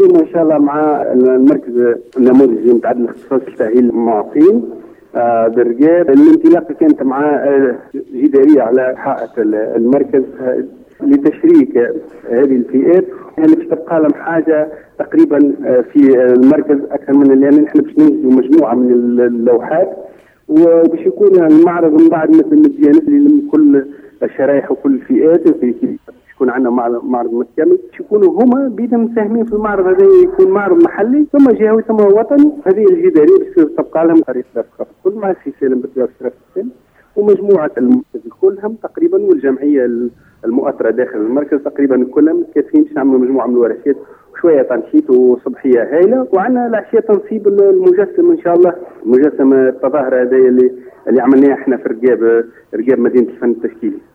اليوم ان شاء الله مع المركز النموذجي متعدد الاختصاص لتاهيل المعاقين برقاب. الانطلاقه كانت مع جداريه على حائط المركز لتشريك هذه الفئات اللي باش تبقى لهم حاجه تقريبا في المركز اكثر من لان نحن باش ننزلوا مجموعه من اللوحات وباش يكون المعرض من بعد مثل مزيان اللي كل الشرائح وكل الفئات يكون عندنا معرض متكامل يكونوا هما بيدهم مساهمين في المعرض هذا، يكون معرض محلي ثم جهوي ثم وطني. هذه الجداريه باش تبقى لهم طريقه كل مع السي سالم بالدراسه ومجموعه المركز كلهم تقريبا والجمعيه المؤثره داخل المركز تقريبا كلهم متكاتفين باش نعملوا مجموعه من الورشات وشويه تنشيط وصبحيه هايله. وعندنا العشيه تنصيب المجسم ان شاء الله، مجسم التظاهره هذا اللي عملناه احنا في رقاب مدينه الفن التشكيلي.